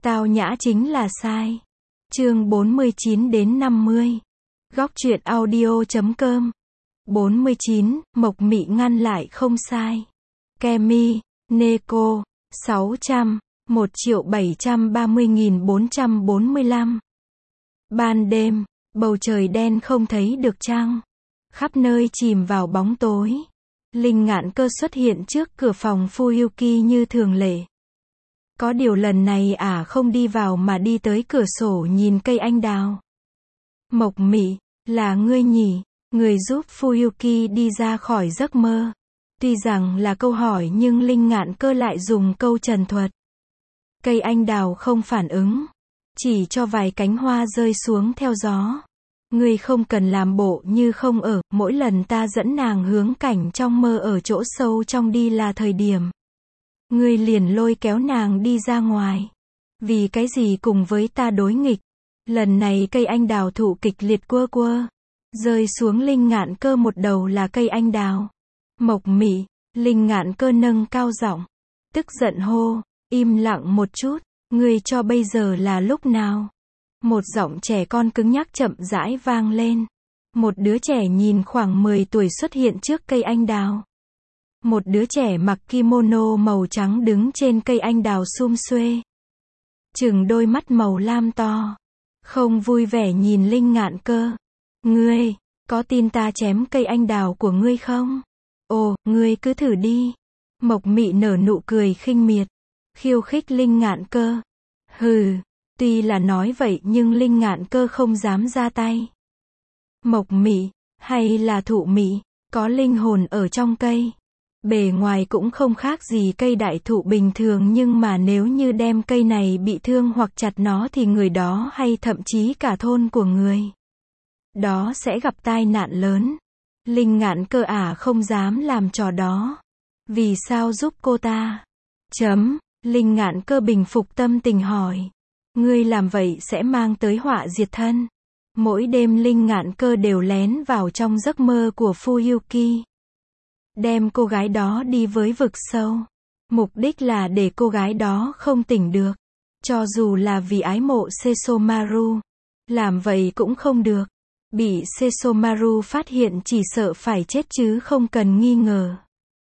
Tao nhã chính là sai. Chương 49 đến 50. Góc truyện audio.com. 49, Mộc Mị ngăn lại không sai. Kemi, Neko, 600, 1.730.445. Ban đêm, bầu trời đen không thấy được trăng. Khắp nơi chìm vào bóng tối. Linh Ngạn Cơ xuất hiện trước cửa phòng Fuyuki như thường lệ. Có điều lần này không đi vào mà đi tới cửa sổ nhìn cây anh đào. Mộc Mị, là ngươi nhỉ? Người giúp Fuyuki đi ra khỏi giấc mơ. Tuy rằng là câu hỏi nhưng Linh Ngạn Cơ lại dùng câu trần thuật. Cây anh đào không phản ứng. Chỉ cho vài cánh hoa rơi xuống theo gió. Ngươi không cần làm bộ như không ở, mỗi lần ta dẫn nàng hướng cảnh trong mơ ở chỗ sâu trong đi là thời điểm. Ngươi liền lôi kéo nàng đi ra ngoài. Vì cái gì cùng với ta đối nghịch? Lần này cây anh đào thụ kịch liệt quơ quơ. Rơi xuống Linh Ngạn Cơ một đầu là cây anh đào. Mộc Mị, Linh Ngạn Cơ nâng cao giọng. Tức giận hô, im lặng một chút, ngươi cho bây giờ là lúc nào? Một giọng trẻ con cứng nhắc chậm rãi vang lên. Một đứa trẻ nhìn khoảng 10 tuổi xuất hiện trước cây anh đào. Một đứa trẻ mặc kimono màu trắng đứng trên cây anh đào sum xuê. Trừng đôi mắt màu lam to. Không vui vẻ nhìn Linh Ngạn Cơ. Ngươi, có tin ta chém cây anh đào của ngươi không? Ồ, ngươi cứ thử đi. Mộc Mị nở nụ cười khinh miệt. Khiêu khích Linh Ngạn Cơ. Hừ, tuy là nói vậy nhưng Linh Ngạn Cơ không dám ra tay. Mộc Mị, hay là Thụ Mị, có linh hồn ở trong cây. Bề ngoài cũng không khác gì cây đại thụ bình thường nhưng mà nếu như đem cây này bị thương hoặc chặt nó thì người đó hay thậm chí cả thôn của người đó sẽ gặp tai nạn lớn. Linh Ngạn Cơ không dám làm trò đó. Vì sao giúp cô ta? Linh Ngạn Cơ bình phục tâm tình hỏi. Ngươi làm vậy sẽ mang tới họa diệt thân. Mỗi đêm Linh Ngạn Cơ đều lén vào trong giấc mơ của Fuyuki. Đem cô gái đó đi với vực sâu. Mục đích là để cô gái đó không tỉnh được. Cho dù là vì ái mộ Sesomaru. Làm vậy cũng không được. Bị Sesomaru phát hiện chỉ sợ phải chết chứ không cần nghi ngờ.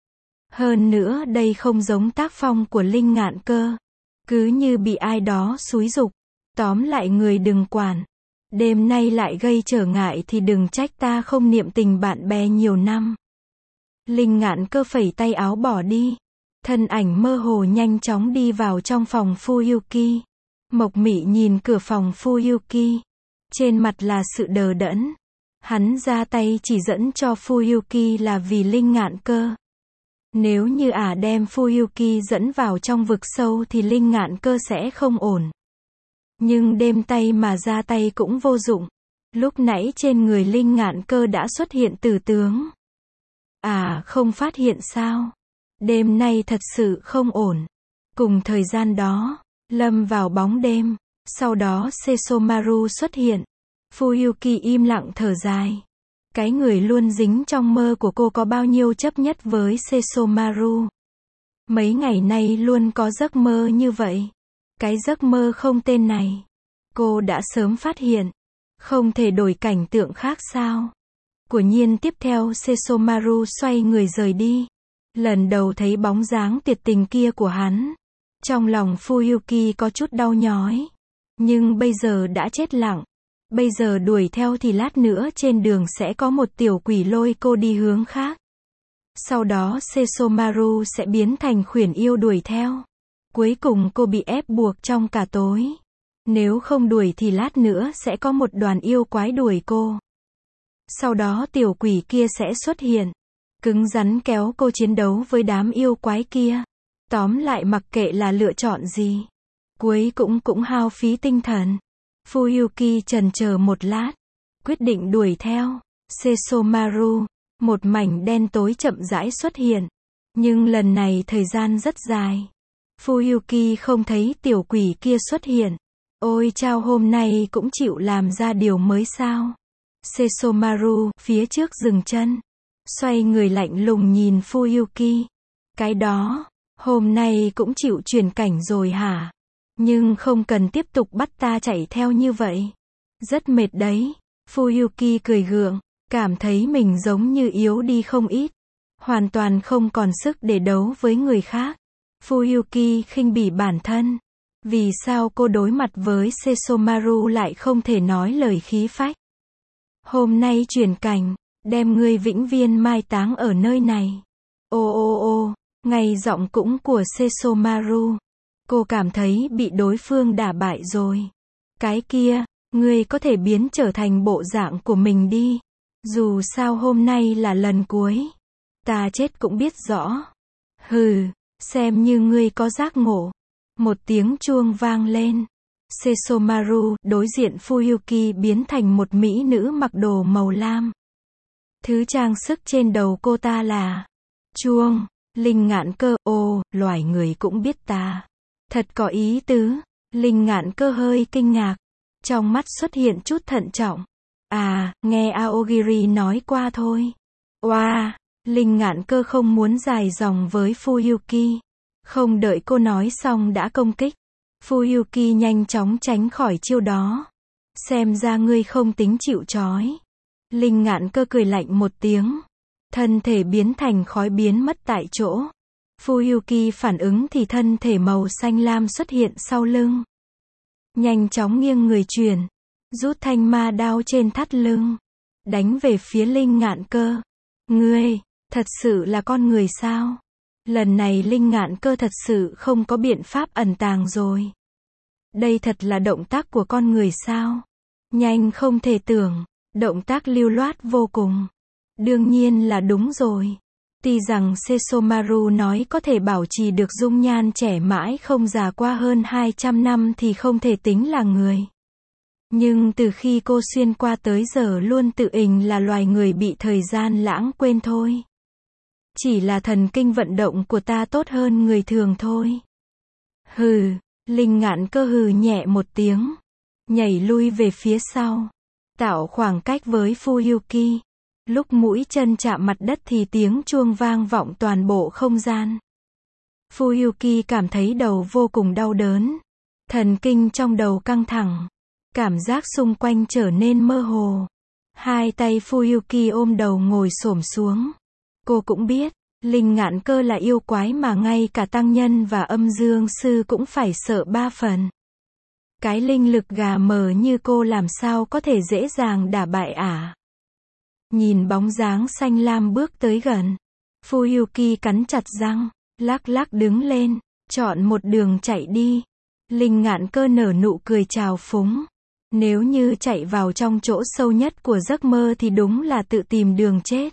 Hơn nữa đây không giống tác phong của Linh Ngạn Cơ. Cứ như bị ai đó xúi giục. Tóm lại người đừng quản. Đêm nay lại gây trở ngại thì đừng trách ta không niệm tình bạn bè nhiều năm. Linh Ngạn Cơ phẩy tay áo bỏ đi. Thân ảnh mơ hồ nhanh chóng đi vào trong phòng Fuyuki. Mộc Mị nhìn cửa phòng Fuyuki. Trên mặt là sự đờ đẫn. Hắn ra tay chỉ dẫn cho Fuyuki là vì Linh Ngạn Cơ. Nếu như đem Fuyuki dẫn vào trong vực sâu thì Linh Ngạn Cơ sẽ không ổn. Nhưng đêm tay mà ra tay cũng vô dụng. Lúc nãy trên người Linh Ngạn Cơ đã xuất hiện tử tướng. Không phát hiện sao? Đêm nay thật sự không ổn. Cùng thời gian đó, lâm vào bóng đêm. Sau đó Sesomaru xuất hiện. Fuyuki im lặng thở dài. Cái người luôn dính trong mơ của cô có bao nhiêu chấp nhất với Sesomaru. Mấy ngày nay luôn có giấc mơ như vậy. Cái giấc mơ không tên này. Cô đã sớm phát hiện. Không thể đổi cảnh tượng khác sao? Quả nhiên tiếp theo Sesomaru xoay người rời đi. Lần đầu thấy bóng dáng tuyệt tình kia của hắn. Trong lòng Fuyuki có chút đau nhói. Nhưng bây giờ đã chết lặng. Bây giờ đuổi theo thì lát nữa trên đường sẽ có một tiểu quỷ lôi cô đi hướng khác. Sau đó Sesomaru sẽ biến thành khuyển yêu đuổi theo. Cuối cùng cô bị ép buộc trong cả tối. Nếu không đuổi thì lát nữa sẽ có một đoàn yêu quái đuổi cô. Sau đó tiểu quỷ kia sẽ xuất hiện. Cứng rắn kéo cô chiến đấu với đám yêu quái kia. Tóm lại mặc kệ là lựa chọn gì. Cuối cũng hao phí tinh thần. Fuyuki chần chờ một lát. Quyết định đuổi theo. Sesomaru. Một mảnh đen tối chậm rãi xuất hiện. Nhưng lần này thời gian rất dài. Fuyuki không thấy tiểu quỷ kia xuất hiện. Ôi chao, hôm nay cũng chịu làm ra điều mới sao? Sesomaru phía trước dừng chân. Xoay người lạnh lùng nhìn Fuyuki. Cái đó, hôm nay cũng chịu chuyển cảnh rồi hả? Nhưng không cần tiếp tục bắt ta chạy theo như vậy. Rất mệt đấy. Fuyuki cười gượng, cảm thấy mình giống như yếu đi không ít. Hoàn toàn không còn sức để đấu với người khác. Fuyuki khinh bỉ bản thân. Vì sao cô đối mặt với Sesomaru lại không thể nói lời khí phách? Hôm nay chuyển cảnh, đem ngươi vĩnh viễn mai táng ở nơi này. Ô ô ô, ngay giọng cũng của Sesomaru. Cô cảm thấy bị đối phương đả bại rồi. Cái kia, ngươi có thể biến trở thành bộ dạng của mình đi. Dù sao hôm nay là lần cuối. Ta chết cũng biết rõ. Hừ, xem như ngươi có giác ngộ. Một tiếng chuông vang lên. Sesomaru, đối diện Fuyuki biến thành một mỹ nữ mặc đồ màu lam. Thứ trang sức trên đầu cô ta là chuông. Linh Ngạn Cơ, ồ, loài người cũng biết ta. Thật có ý tứ. Linh Ngạn Cơ hơi kinh ngạc. Trong mắt xuất hiện chút thận trọng. À, nghe Aogiri nói qua thôi. Oa, Linh Ngạn Cơ không muốn dài dòng với Fuyuki. Không đợi cô nói xong đã công kích. Fuyuki nhanh chóng tránh khỏi chiêu đó. Xem ra ngươi không tính chịu trói. Linh Ngạn Cơ cười lạnh một tiếng. Thân thể biến thành khói biến mất tại chỗ. Fuyuki phản ứng thì thân thể màu xanh lam xuất hiện sau lưng. Nhanh chóng nghiêng người chuyển. Rút thanh ma đao trên thắt lưng. Đánh về phía Linh Ngạn Cơ. Ngươi, thật sự là con người sao? Lần này Linh Ngạn Cơ thật sự không có biện pháp ẩn tàng rồi. Đây thật là động tác của con người sao? Nhanh không thể tưởng. Động tác lưu loát vô cùng. Đương nhiên là đúng rồi. Tuy rằng Sesomaru nói có thể bảo trì được dung nhan trẻ mãi không già qua hơn 200 năm thì không thể tính là người. Nhưng từ khi cô xuyên qua tới giờ luôn tự ình là loài người bị thời gian lãng quên thôi. Chỉ là thần kinh vận động của ta tốt hơn người thường thôi. Hừ, Linh Ngạn Cơ hừ nhẹ một tiếng. Nhảy lui về phía sau. Tạo khoảng cách với Fuyuki. Lúc mũi chân chạm mặt đất thì tiếng chuông vang vọng toàn bộ không gian. Fuyuki cảm thấy đầu vô cùng đau đớn. Thần kinh trong đầu căng thẳng. Cảm giác xung quanh trở nên mơ hồ. Hai tay Fuyuki ôm đầu ngồi xổm xuống. Cô cũng biết, Linh Ngạn Cơ là yêu quái mà ngay cả tăng nhân và âm dương sư cũng phải sợ 3 phần. Cái linh lực gà mờ như cô làm sao có thể dễ dàng đả bại ả. Nhìn bóng dáng xanh lam bước tới gần. Fuyuki cắn chặt răng, lắc lắc đứng lên, chọn một đường chạy đi. Linh Ngạn Cơ nở nụ cười trào phúng. Nếu như chạy vào trong chỗ sâu nhất của giấc mơ thì đúng là tự tìm đường chết.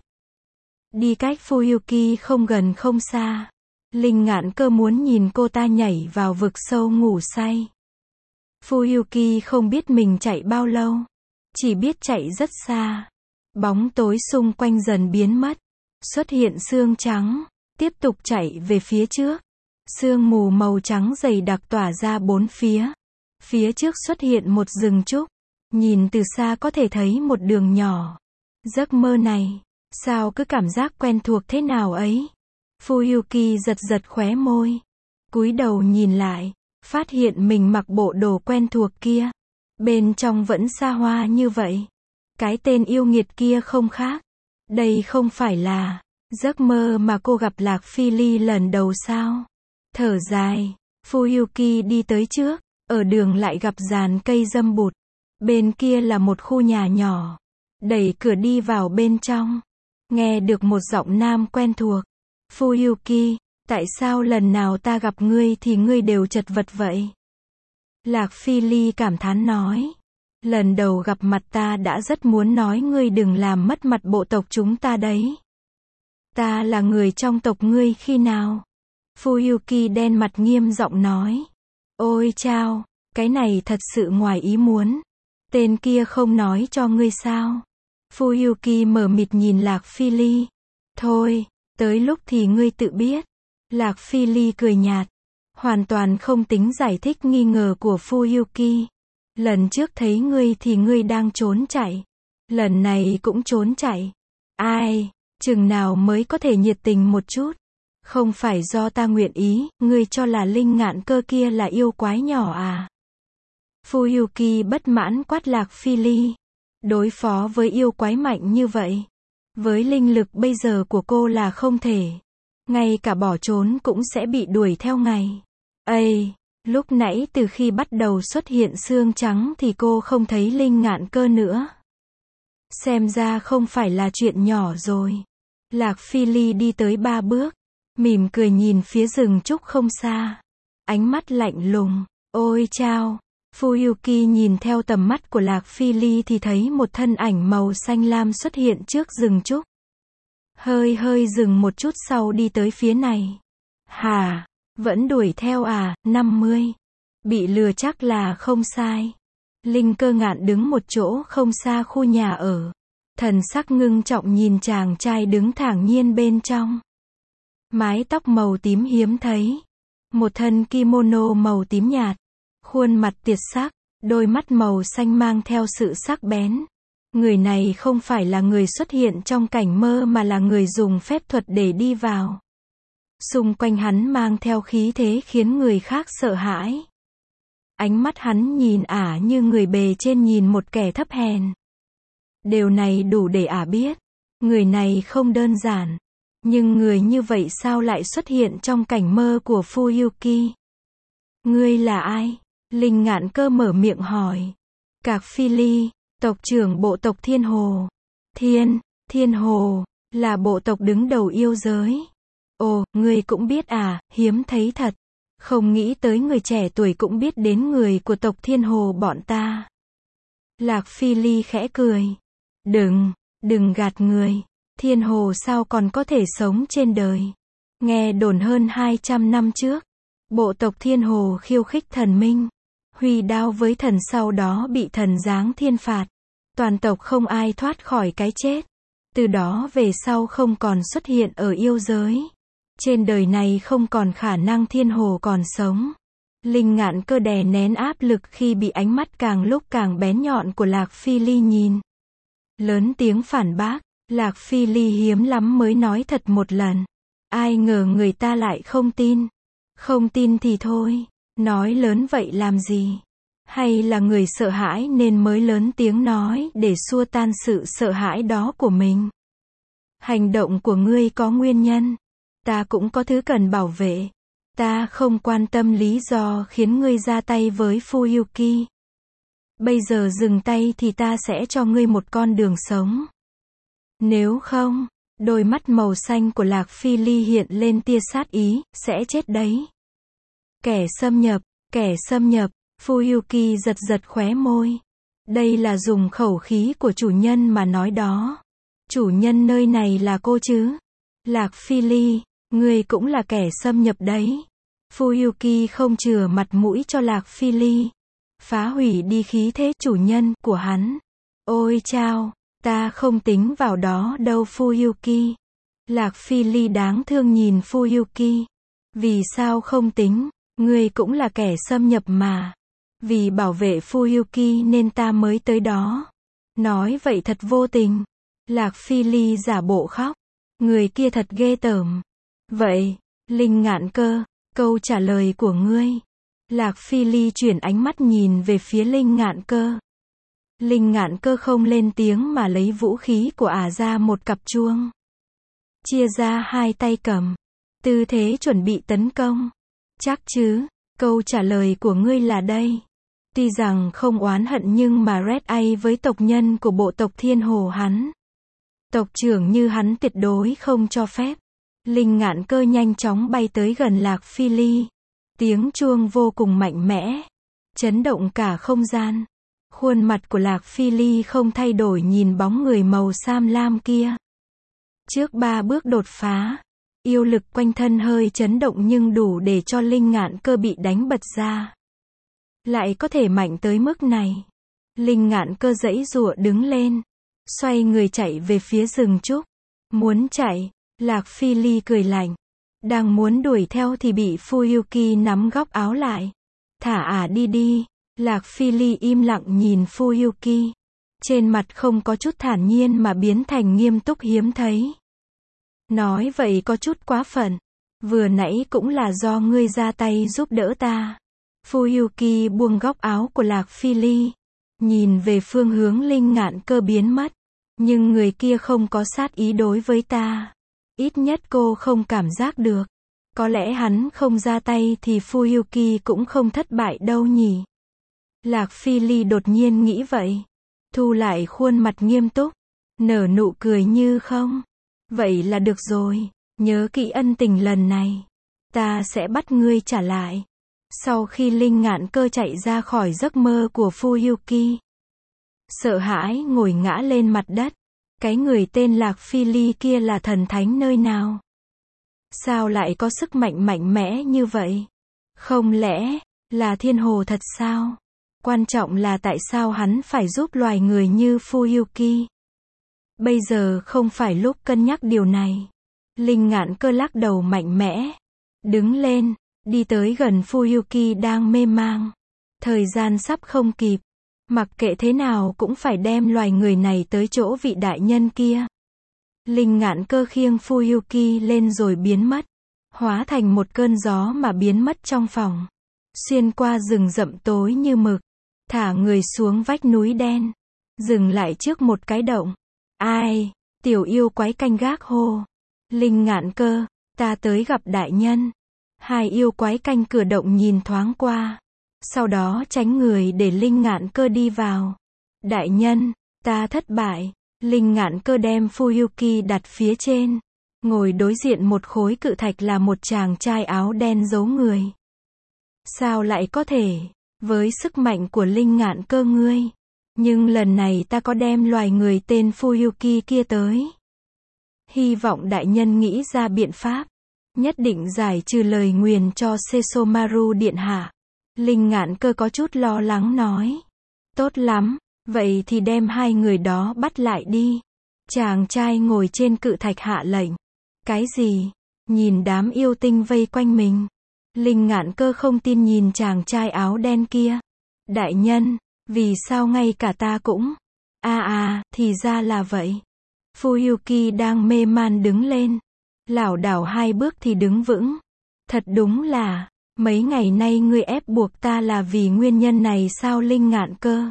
Đi cách Fuyuki không gần không xa. Linh Ngạn Cơ muốn nhìn cô ta nhảy vào vực sâu ngủ say. Fuyuki không biết mình chạy bao lâu. Chỉ biết chạy rất xa. Bóng tối xung quanh dần biến mất. Xuất hiện sương trắng. Tiếp tục chạy về phía trước. Sương mù màu trắng dày đặc tỏa ra bốn phía. Phía trước xuất hiện một rừng trúc. Nhìn từ xa có thể thấy một đường nhỏ. Giấc mơ này, sao cứ cảm giác quen thuộc thế nào ấy? Fuyuki giật giật khóe môi. Cúi đầu nhìn lại, phát hiện mình mặc bộ đồ quen thuộc kia. Bên trong vẫn xa hoa như vậy. Cái tên yêu nghiệt kia không khác. Đây không phải là giấc mơ mà cô gặp Lạc Phi Ly lần đầu sao? Thở dài, Fuyuki đi tới trước. Ở đường lại gặp dàn cây dâm bụt. Bên kia là một khu nhà nhỏ. Đẩy cửa đi vào bên trong. Nghe được một giọng nam quen thuộc. Fuyuki, tại sao lần nào ta gặp ngươi thì ngươi đều chật vật vậy? Lạc Phi Ly cảm thán nói. Lần đầu gặp mặt ta đã rất muốn nói ngươi đừng làm mất mặt bộ tộc chúng ta đấy. Ta là người trong tộc ngươi khi nào? Fuyuki đen mặt nghiêm giọng nói. Ôi chao, cái này thật sự ngoài ý muốn. Tên kia không nói cho ngươi sao? Fuyuki mờ mịt nhìn Lạc Phi Ly. Thôi, tới lúc thì ngươi tự biết. Lạc Phi Ly cười nhạt. Hoàn toàn không tính giải thích nghi ngờ của Fuyuki. Lần trước thấy ngươi thì ngươi đang trốn chạy. Lần này cũng trốn chạy. Ai, chừng nào mới có thể nhiệt tình một chút. Không phải do ta nguyện ý, ngươi cho là Linh Ngạn Cơ kia là yêu quái nhỏ à? Fuyuki bất mãn quát Lạc Phi Ly. Đối phó với yêu quái mạnh như vậy, với linh lực bây giờ của cô là không thể. Ngay cả bỏ trốn cũng sẽ bị đuổi theo ngày. Ây, lúc nãy từ khi bắt đầu xuất hiện xương trắng thì cô không thấy Linh Ngạn Cơ nữa. Xem ra không phải là chuyện nhỏ rồi. Lạc Phi Ly đi tới 3 bước, mỉm cười nhìn phía rừng trúc không xa. Ánh mắt lạnh lùng. Ôi chao! Fuyuki nhìn theo tầm mắt của Lạc Phi Ly thì thấy một thân ảnh màu xanh lam xuất hiện trước rừng trúc. Hơi dừng một chút sau đi tới phía này. Hả? Vẫn đuổi theo à? 50. Bị lừa chắc là không sai. Linh Cơ Ngạn đứng một chỗ không xa khu nhà ở. Thần sắc ngưng trọng nhìn chàng trai đứng thản nhiên bên trong. Mái tóc màu tím hiếm thấy. Một thân kimono màu tím nhạt. Khuôn mặt tiệt sắc, đôi mắt màu xanh mang theo sự sắc bén. Người này không phải là người xuất hiện trong cảnh mơ mà là người dùng phép thuật để đi vào. Xung quanh hắn mang theo khí thế khiến người khác sợ hãi. Ánh mắt hắn nhìn ả như người bề trên nhìn một kẻ thấp hèn. Điều này đủ để ả biết, người này không đơn giản. Nhưng người như vậy sao lại xuất hiện trong cảnh mơ của Fuyuki? Ngươi là ai? Linh Ngạn Cơ mở miệng hỏi. Cạc Phi Ly, tộc trưởng bộ tộc Thiên Hồ. Thiên Hồ, là bộ tộc đứng đầu yêu giới. Ồ, ngươi cũng biết à, hiếm thấy thật. Không nghĩ tới người trẻ tuổi cũng biết đến người của tộc Thiên Hồ bọn ta. Lạc Phi Ly khẽ cười. Đừng gạt người. Thiên Hồ sao còn có thể sống trên đời? Nghe đồn hơn 200 năm trước, bộ tộc Thiên Hồ khiêu khích thần minh. Huy đao với thần sau đó bị thần giáng thiên phạt. Toàn tộc không ai thoát khỏi cái chết. Từ đó về sau không còn xuất hiện ở yêu giới. Trên đời này không còn khả năng Thiên Hồ còn sống. Linh Ngạn Cơ đè nén áp lực khi bị ánh mắt càng lúc càng bén nhọn của Lạc Phi Ly nhìn. Lớn tiếng phản bác, Lạc Phi Ly hiếm lắm mới nói thật một lần. Ai ngờ người ta lại không tin. Không tin thì thôi, nói lớn vậy làm gì? Hay là người sợ hãi nên mới lớn tiếng nói để xua tan sự sợ hãi đó của mình? Hành động của ngươi có nguyên nhân. Ta cũng có thứ cần bảo vệ. Ta không quan tâm lý do khiến ngươi ra tay với Fuyuki. Bây giờ dừng tay thì ta sẽ cho ngươi một con đường sống. Nếu không, đôi mắt màu xanh của Lạc Phi Ly hiện lên tia sát ý, sẽ chết đấy. Kẻ xâm nhập, Fuyuki giật khóe môi. Đây là dùng khẩu khí của chủ nhân mà nói đó. Chủ nhân nơi này là cô chứ? Lạc Phi Ly, ngươi cũng là kẻ xâm nhập đấy. Fuyuki không chừa mặt mũi cho Lạc Phi Ly. Phá hủy đi khí thế chủ nhân của hắn. Ôi chao, ta không tính vào đó đâu Fuyuki. Lạc Phi Ly đáng thương nhìn Fuyuki. Vì sao không tính? Ngươi cũng là kẻ xâm nhập mà. Vì bảo vệ Fuyuki nên ta mới tới đó. Nói vậy thật vô tình. Lạc Phi Ly giả bộ khóc. Người kia thật ghê tởm. Vậy, Linh Ngạn Cơ, câu trả lời của ngươi. Lạc Phi Ly chuyển ánh mắt nhìn về phía Linh Ngạn Cơ. Linh Ngạn Cơ không lên tiếng mà lấy vũ khí của ả ra một cặp chuông. Chia ra hai tay cầm. Tư thế chuẩn bị tấn công. Chắc chứ, câu trả lời của ngươi là đây. Tuy rằng không oán hận nhưng mà Red A với tộc nhân của bộ tộc Thiên Hồ hắn. Tộc trưởng như hắn tuyệt đối không cho phép. Linh Ngạn Cơ nhanh chóng bay tới gần Lạc Phi Ly. Tiếng chuông vô cùng mạnh mẽ. Chấn động cả không gian. Khuôn mặt của Lạc Phi Ly không thay đổi nhìn bóng người màu xám lam kia. Trước 3 bước đột phá. Yêu lực quanh thân hơi chấn động nhưng đủ để cho Linh Ngạn Cơ bị đánh bật ra. Lại có thể mạnh tới mức này. Linh Ngạn Cơ giãy giụa đứng lên. Xoay người chạy về phía rừng trúc. Muốn chạy, Lạc Phi Ly cười lạnh. Đang muốn đuổi theo thì bị Fuyuki nắm góc áo lại. Thả ả đi đi. Lạc Phi Ly im lặng nhìn Fuyuki. Trên mặt không có chút thản nhiên mà biến thành nghiêm túc hiếm thấy. Nói vậy có chút quá phận. Vừa nãy cũng là do ngươi ra tay giúp đỡ ta. Fuyuki buông góc áo của Lạc Phi Ly, nhìn về phương hướng Linh Ngạn Cơ biến mất. Nhưng người kia không có sát ý đối với ta. Ít nhất cô không cảm giác được. Có lẽ hắn không ra tay thì Fuyuki cũng không thất bại đâu nhỉ. Lạc Phi Ly đột nhiên nghĩ vậy. Thu lại khuôn mặt nghiêm túc, nở nụ cười như không. Vậy là được rồi, nhớ kỹ ân tình lần này. Ta sẽ bắt ngươi trả lại. Sau khi Linh Ngạn Cơ chạy ra khỏi giấc mơ của Fuyuki, sợ hãi ngồi ngã lên mặt đất. Cái người tên Lạc Phi Ly kia là thần thánh nơi nào? Sao lại có sức mạnh mạnh mẽ như vậy? Không lẽ là thiên hồ thật sao? Quan trọng là tại sao hắn phải giúp loài người như Fuyuki? Bây giờ không phải lúc cân nhắc điều này. Linh Ngạn Cơ lắc đầu mạnh mẽ, đứng lên, đi tới gần Fuyuki đang mê mang. Thời gian sắp không kịp. Mặc kệ thế nào cũng phải đem loài người này tới chỗ vị đại nhân kia. Linh Ngạn Cơ khiêng Fuyuki lên rồi biến mất. Hóa thành một cơn gió mà biến mất trong phòng. Xuyên qua rừng rậm tối như mực. Thả người xuống vách núi đen. Dừng lại trước một cái động. Ai? Tiểu yêu quái canh gác hô. Linh Ngạn Cơ, ta tới gặp đại nhân. Hai yêu quái canh cửa động nhìn thoáng qua. Sau đó tránh người để Linh Ngạn Cơ đi vào. Đại nhân, ta thất bại. Linh Ngạn Cơ đem Fuyuki đặt phía trên. Ngồi đối diện một khối cự thạch là một chàng trai áo đen giấu người. Sao lại có thể? Với sức mạnh của Linh Ngạn Cơ ngươi. Nhưng lần này ta có đem loài người tên Fuyuki kia tới. Hy vọng đại nhân nghĩ ra biện pháp. Nhất định giải trừ lời nguyền cho Sesomaru điện hạ. Linh Ngạn Cơ có chút lo lắng nói. Tốt lắm, vậy thì đem hai người đó bắt lại đi. Chàng trai ngồi trên cự thạch hạ lệnh. Cái gì? Nhìn đám yêu tinh vây quanh mình. Linh Ngạn Cơ không tin nhìn chàng trai áo đen kia. Đại nhân, vì sao ngay cả ta cũng... thì ra là vậy. Fuyuki đang mê man đứng lên. Lảo đảo hai bước thì đứng vững. Thật đúng là... Mấy ngày nay ngươi ép buộc ta là vì nguyên nhân này sao Linh Ngạn Cơ?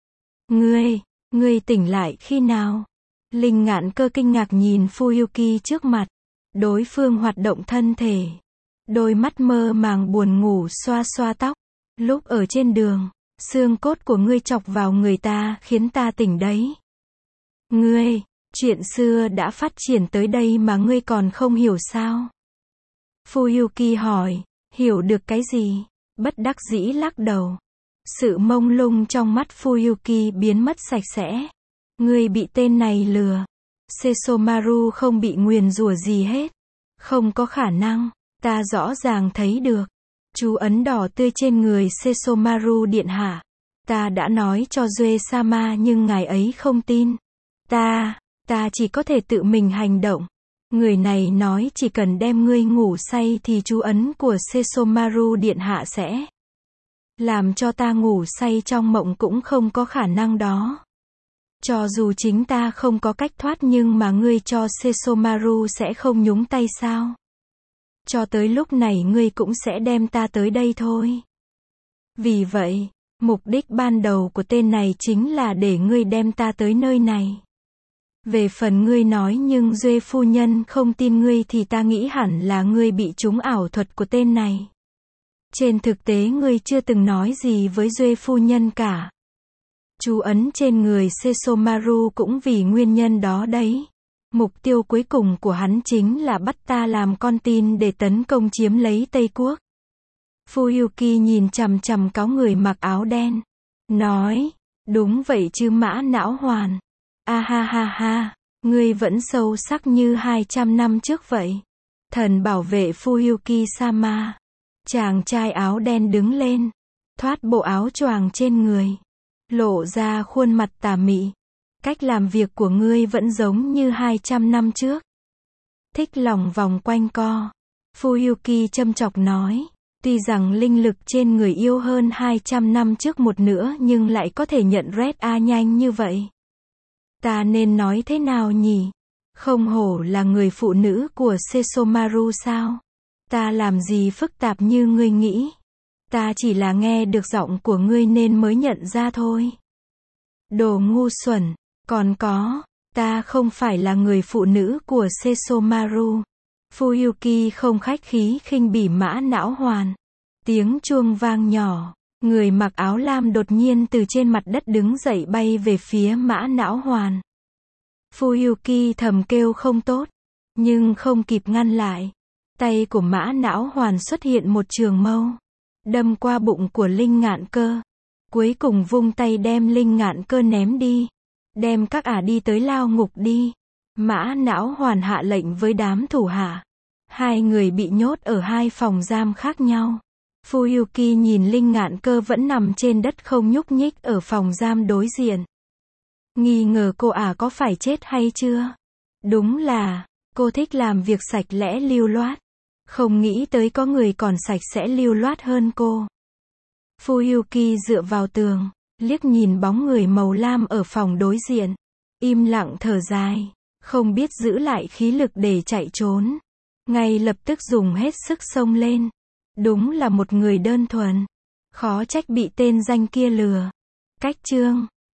Ngươi tỉnh lại khi nào? Linh Ngạn Cơ kinh ngạc nhìn Fuyuki trước mặt. Đối phương hoạt động thân thể. Đôi mắt mơ màng buồn ngủ xoa xoa tóc. Lúc ở trên đường, xương cốt của ngươi chọc vào người ta khiến ta tỉnh đấy. Chuyện xưa đã phát triển tới đây mà ngươi còn không hiểu sao? Fuyuki hỏi. Hiểu được cái gì? Bất đắc dĩ lắc đầu. Sự mông lung trong mắt Fuyuki biến mất sạch sẽ. Ngươi bị tên này lừa. Sesomaru không bị nguyền rủa gì hết. Không có khả năng. Ta rõ ràng thấy được. Chú ấn đỏ tươi trên người Sesomaru điện hạ. Ta đã nói cho Due-sama nhưng ngài ấy không tin. Ta chỉ có thể tự mình hành động. Người này nói chỉ cần đem ngươi ngủ say thì chú ấn của Sesomaru điện hạ sẽ làm cho ta ngủ say trong mộng cũng không có khả năng đó. Cho dù chính ta không có cách thoát nhưng mà ngươi cho Sesomaru sẽ không nhúng tay sao? Cho tới lúc này ngươi cũng sẽ đem ta tới đây thôi. Vì vậy, mục đích ban đầu của tên này chính là để ngươi đem ta tới nơi này. Về phần ngươi nói nhưng Duê phu nhân không tin ngươi thì ta nghĩ hẳn là ngươi bị trúng ảo thuật của tên này. Trên thực tế ngươi chưa từng nói gì với Duê phu nhân cả. Chú ấn trên người Sesomaru cũng vì nguyên nhân đó đấy. Mục tiêu cuối cùng của hắn chính là bắt ta làm con tin để tấn công chiếm lấy Tây Quốc. Fuyuki nhìn chằm chằm cáo người mặc áo đen. Nói, đúng vậy chứ Mã Não Hoàn. Ha, ngươi vẫn sâu sắc như 200 năm trước vậy. Thần bảo vệ Fuyuki-sama. Chàng trai áo đen đứng lên, thoát bộ áo choàng trên người, lộ ra khuôn mặt tà mị. Cách làm việc của ngươi vẫn giống như 200 năm trước. Thích lòng vòng quanh co. Fuyuki châm chọc nói. Tuy rằng linh lực trên người yêu hơn 200 năm trước một nữa nhưng lại có thể nhận Red A nhanh như vậy. Ta nên nói thế nào nhỉ? Không hổ là người phụ nữ của Sesomaru sao? Ta làm gì phức tạp như ngươi nghĩ. Ta chỉ là nghe được giọng của ngươi nên mới nhận ra thôi. Đồ ngu xuẩn. Còn có, ta không phải là người phụ nữ của Sesomaru. Fuyuki không khách khí khinh bỉ Mã Não Hoàn. Tiếng chuông vang nhỏ. Người mặc áo lam đột nhiên từ trên mặt đất đứng dậy bay về phía Mã Não Hoàn. Fuyuki thầm kêu không tốt, nhưng không kịp ngăn lại. Tay của Mã Não Hoàn xuất hiện một trường mâu, đâm qua bụng của Linh Ngạn Cơ. Cuối cùng vung tay đem Linh Ngạn Cơ ném đi. Đem các ả đi tới lao ngục đi. Mã Não Hoàn hạ lệnh với đám thủ hạ. Hai người bị nhốt ở hai phòng giam khác nhau. Fuyuki nhìn Linh Ngạn Cơ vẫn nằm trên đất không nhúc nhích ở phòng giam đối diện. Nghi ngờ cô ả có phải chết hay chưa? Đúng là, cô thích làm việc sạch lẽ lưu loát. Không nghĩ tới có người còn sạch sẽ lưu loát hơn cô. Fuyuki dựa vào tường, liếc nhìn bóng người màu lam ở phòng đối diện. Im lặng thở dài, không biết giữ lại khí lực để chạy trốn. Ngay lập tức dùng hết sức xông lên. Đúng là một người đơn thuần. Khó trách bị tên danh kia lừa. Cách chương